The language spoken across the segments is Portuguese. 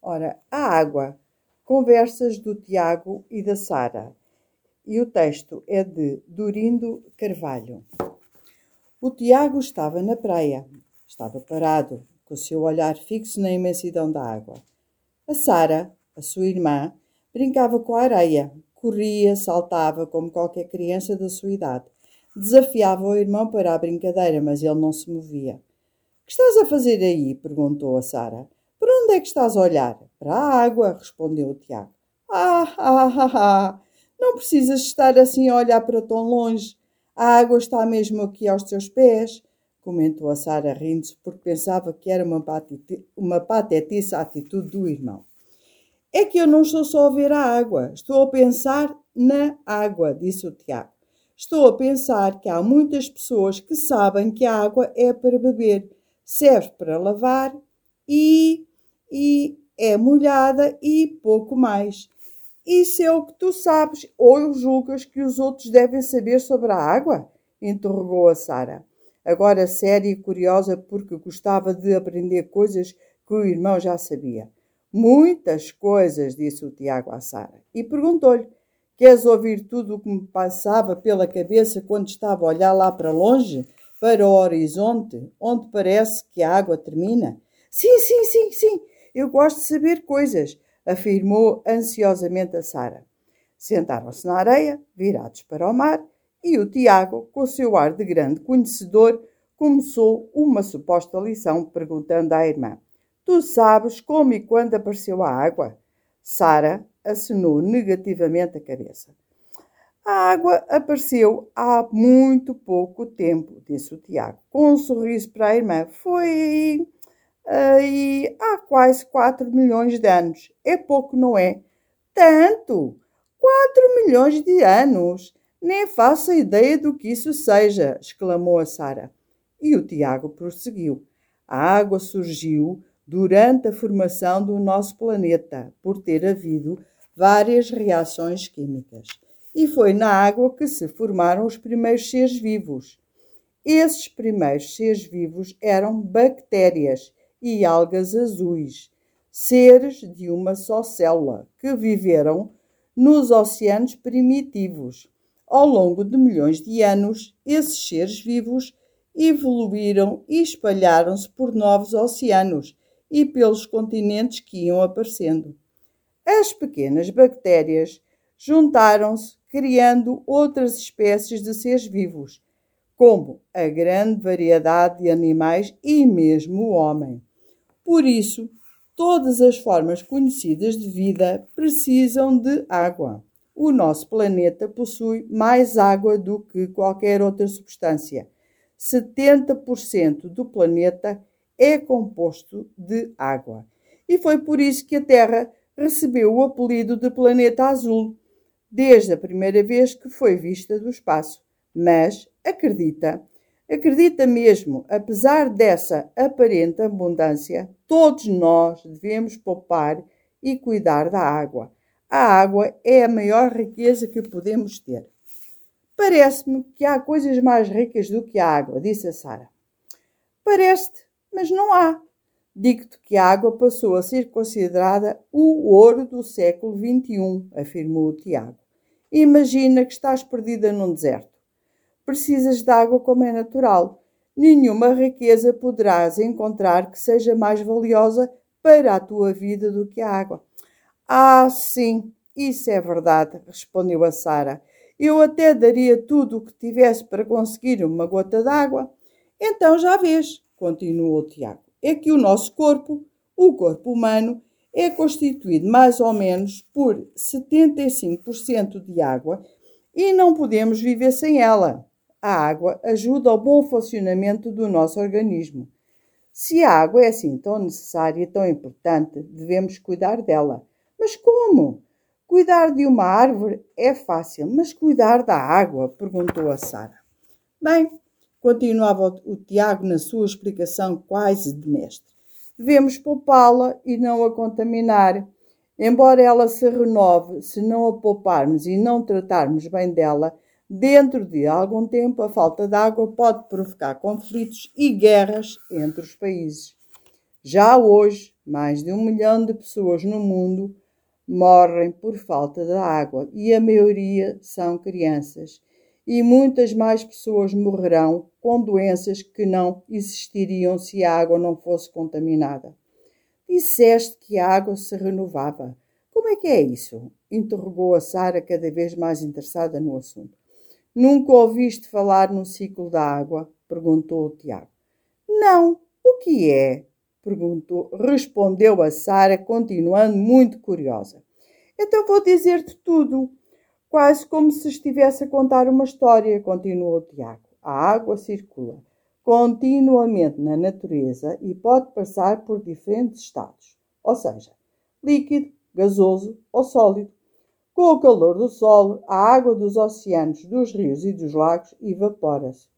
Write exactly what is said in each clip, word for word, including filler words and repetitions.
Ora, a água. Conversas do Tiago e da Sara. E o texto é de Dorindo Carvalho. O Tiago estava na praia. Estava parado, com o seu olhar fixo na imensidão da água. A Sara, a sua irmã, brincava com a areia. Corria, saltava, como qualquer criança da sua idade. Desafiava o irmão para a brincadeira, mas ele não se movia. — Que estás a fazer aí? — perguntou a Sara. — Para onde é que estás a olhar? — Para a água — respondeu o Tiago. — Ah, ah, ah, ah! Não precisas estar assim a olhar para tão longe. A água está mesmo aqui aos teus pés — comentou a Sara rindo-se, porque pensava que era uma, pateti- uma patetice a atitude do irmão. — É que eu não estou só a ver a água, estou a pensar na água — disse o Tiago. — Estou a pensar que há muitas pessoas que sabem que a água é para beber, serve para lavar e, e é molhada e pouco mais. Isso é o que tu sabes ou julgas que os outros devem saber sobre a água? Interrogou a Sara, agora séria e curiosa porque gostava de aprender coisas que o irmão já sabia. Muitas coisas, disse o Tiago à Sara, e perguntou-lhe: queres ouvir tudo o que me passava pela cabeça quando estava a olhar lá para longe, para o horizonte, onde parece que a água termina? Sim, sim, sim, sim, eu gosto de saber coisas, afirmou ansiosamente a Sara. Sentaram-se na areia, virados para o mar, e o Tiago, com o seu ar de grande conhecedor, começou uma suposta lição, perguntando à irmã: tu sabes como e quando apareceu a água? Sara acenou negativamente a cabeça. A água apareceu há muito pouco tempo, disse o Tiago, com um sorriso para a irmã. Foi aí há quase quatro milhões de anos. É pouco, não é? Tanto! Quatro milhões de anos! Nem faço ideia do que isso seja, exclamou a Sara. E o Tiago prosseguiu. A água surgiu durante a formação do nosso planeta, por ter havido várias reações químicas. E foi na água que se formaram os primeiros seres vivos. Esses primeiros seres vivos eram bactérias e algas azuis, seres de uma só célula, que viveram nos oceanos primitivos. Ao longo de milhões de anos, esses seres vivos evoluíram e espalharam-se por novos oceanos e pelos continentes que iam aparecendo. As pequenas bactérias juntaram-se, criando outras espécies de seres vivos, como a grande variedade de animais e mesmo o homem. Por isso, todas as formas conhecidas de vida precisam de água. O nosso planeta possui mais água do que qualquer outra substância. setenta por cento do planeta é composto de água. E foi por isso que a Terra recebeu o apelido de planeta azul, desde a primeira vez que foi vista do espaço. Mas acredita, acredita mesmo, apesar dessa aparente abundância, todos nós devemos poupar e cuidar da água. A água é a maior riqueza que podemos ter. Parece-me que há coisas mais ricas do que a água, disse a Sara. Parece-te, mas não há. Digo-te que a água passou a ser considerada o ouro do século vinte e um, afirmou o Tiago. Imagina que estás perdida num deserto. Precisas de água como é natural. Nenhuma riqueza poderás encontrar que seja mais valiosa para a tua vida do que a água. Ah, sim, isso é verdade, respondeu a Sara. Eu até daria tudo o que tivesse para conseguir uma gota d'água. Então já vês, continuou o Tiago, é que o nosso corpo, o corpo humano, é constituído mais ou menos por setenta e cinco por cento de água e não podemos viver sem ela. A água ajuda ao bom funcionamento do nosso organismo. Se a água é assim tão necessária e tão importante, devemos cuidar dela. Mas como? Cuidar de uma árvore é fácil, mas cuidar da água? Perguntou a Sara. Bem, continuava o Tiago na sua explicação quase de mestre. Devemos poupá-la e não a contaminar. Embora ela se renove, se não a pouparmos e não tratarmos bem dela, dentro de algum tempo a falta de água pode provocar conflitos e guerras entre os países. Já hoje, Mais de um milhão de pessoas no mundo morrem por falta de água e a maioria são crianças. E muitas mais pessoas morrerão com doenças que não existiriam se a água não fosse contaminada. Disseste que a água se renovava. Como é que é isso? Interrogou a Sara, cada vez mais interessada no assunto. Nunca ouviste falar no ciclo da água? Perguntou o Tiago. Não, o que é? Perguntou, respondeu a Sara, continuando muito curiosa. Então vou dizer-te tudo, quase como se estivesse a contar uma história, continuou o Tiago. A água circula continuamente na natureza e pode passar por diferentes estados, ou seja, líquido, gasoso ou sólido. Com o calor do sol, a água dos oceanos, dos rios e dos lagos evapora-se.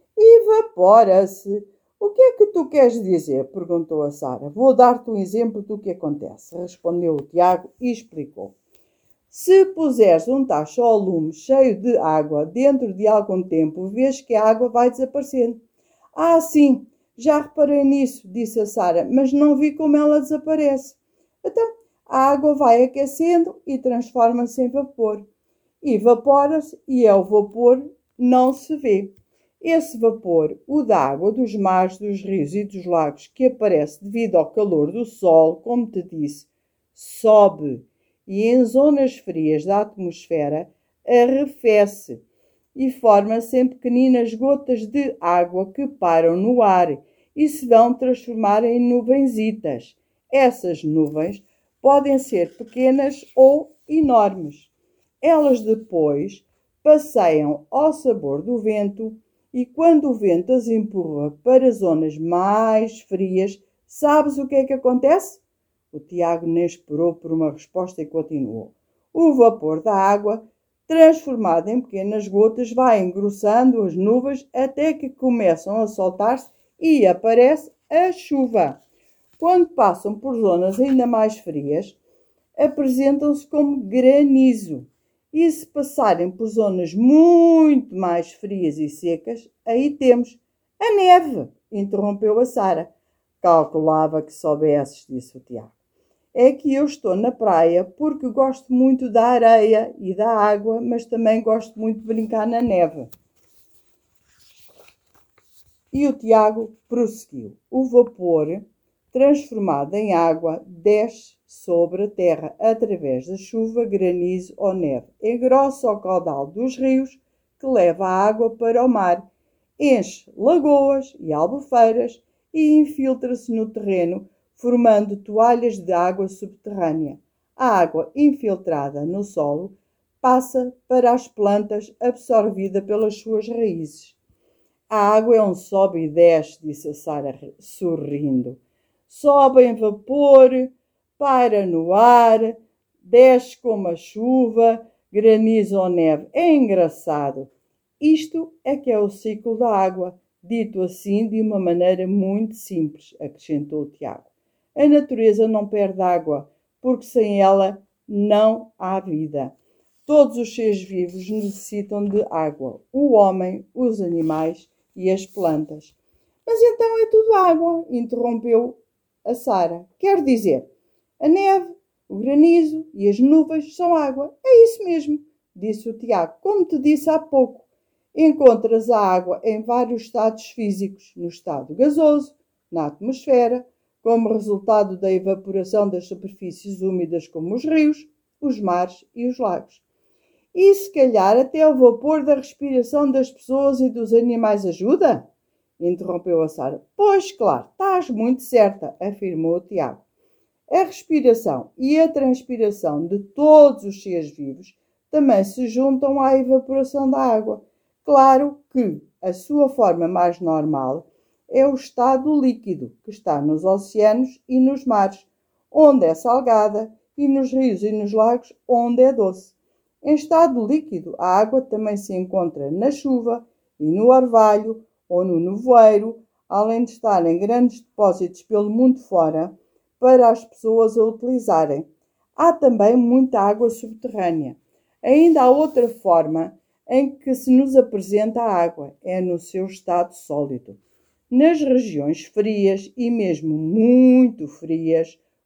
Evapora-se? O que é que tu queres dizer? Perguntou a Sara. Vou dar-te um exemplo do que acontece, respondeu o Tiago e explicou. Se puseres um tacho ao lume cheio de água, dentro de algum tempo, vês que a água vai desaparecendo. Ah, sim, já reparei nisso, disse a Sara, mas não vi como ela desaparece. Então, a água vai aquecendo e transforma-se em vapor. Evapora-se e é o vapor, não se vê. Esse vapor, o da água dos mares, dos rios e dos lagos, que aparece devido ao calor do sol, como te disse, sobe e em zonas frias da atmosfera arrefece e forma-se em pequeninas gotas de água que param no ar e se vão transformar em nuvenzitas. Essas nuvens podem ser pequenas ou enormes. Elas depois passeiam ao sabor do vento e quando o vento as empurra para zonas mais frias, sabes o que é que acontece? O Tiago nem esperou por uma resposta e continuou. O vapor da água, transformado em pequenas gotas, vai engrossando as nuvens até que começam a soltar-se e aparece a chuva. Quando passam por zonas ainda mais frias, apresentam-se como granizo. E se passarem por zonas muito mais frias e secas, aí temos a neve, interrompeu a Sara. Calculava que soubesses, disse o Tiago. É que eu estou na praia porque gosto muito da areia e da água, mas também gosto muito de brincar na neve. E o Tiago prosseguiu. O vapor, transformado em água, desce sobre a terra através da chuva, granizo ou neve. Engrossa o caudal dos rios que leva a água para o mar, enche lagoas e albufeiras e infiltra-se no terreno, formando toalhas de água subterrânea. A água infiltrada no solo passa para as plantas, absorvida pelas suas raízes. A água é um sobe e desce, disse a Sara, sorrindo. Sobe em vapor, para no ar, desce como a chuva, granizo ou neve. É engraçado. Isto é que é o ciclo da água, dito assim de uma maneira muito simples, acrescentou o Tiago. A natureza não perde água, porque sem ela não há vida. Todos os seres vivos necessitam de água, o homem, os animais e as plantas. Mas então é tudo água, interrompeu a Sara. Quer dizer, a neve, o granizo e as nuvens são água. É isso mesmo, disse o Tiago. Como te disse há pouco, encontras a água em vários estados físicos, no estado gasoso, na atmosfera, como resultado da evaporação das superfícies úmidas como os rios, os mares e os lagos. E se calhar até o vapor da respiração das pessoas e dos animais ajuda? Interrompeu a Sara. Pois, claro, estás muito certa, afirmou o Tiago. A respiração e a transpiração de todos os seres vivos também se juntam à evaporação da água. Claro que a sua forma mais normal é o estado líquido, que está nos oceanos e nos mares, onde é salgada, e nos rios e nos lagos, onde é doce. Em estado líquido, a água também se encontra na chuva e no orvalho ou no nevoeiro, além de estar em grandes depósitos pelo mundo fora, para as pessoas a utilizarem. Há também muita água subterrânea. Ainda há outra forma em que se nos apresenta a água, é no seu estado sólido. Nas regiões frias e mesmo muito frias,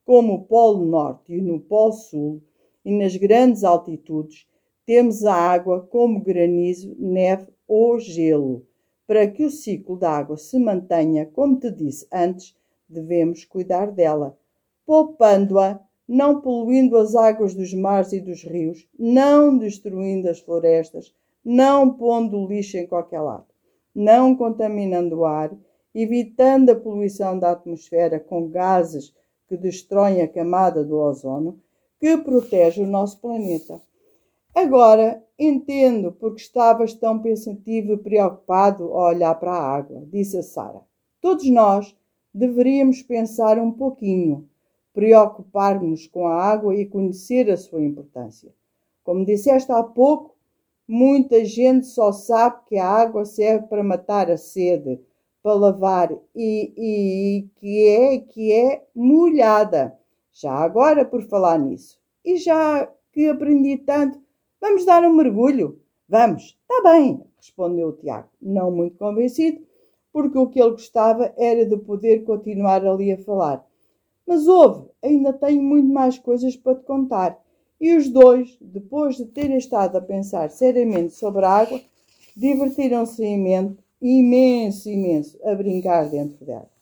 como o Polo Norte e no Polo Sul, e nas grandes altitudes, temos a água como granizo, neve ou gelo. Para que o ciclo da água se mantenha, como te disse antes, devemos cuidar dela, poupando-a, não poluindo as águas dos mares e dos rios, não destruindo as florestas, não pondo lixo em qualquer lado, não contaminando o ar, evitando a poluição da atmosfera com gases que destroem a camada do ozono, que protege o nosso planeta. Agora entendo porque estavas tão pensativo e preocupado a olhar para a água, disse a Sara. Todos nós deveríamos pensar um pouquinho, preocupar-nos com a água e conhecer a sua importância. Como disseste há pouco, muita gente só sabe que a água serve para matar a sede, para lavar e, e, e que é que é molhada. Já agora, por falar nisso, e já que aprendi tanto, vamos dar um mergulho? Vamos, está bem, respondeu o Tiago, não muito convencido, porque o que ele gostava era de poder continuar ali a falar. Mas ouve, ainda tenho muito mais coisas para te contar. E os dois, depois de terem estado a pensar seriamente sobre a água, divertiram-se imenso, imenso, imenso, a brincar dentro dela.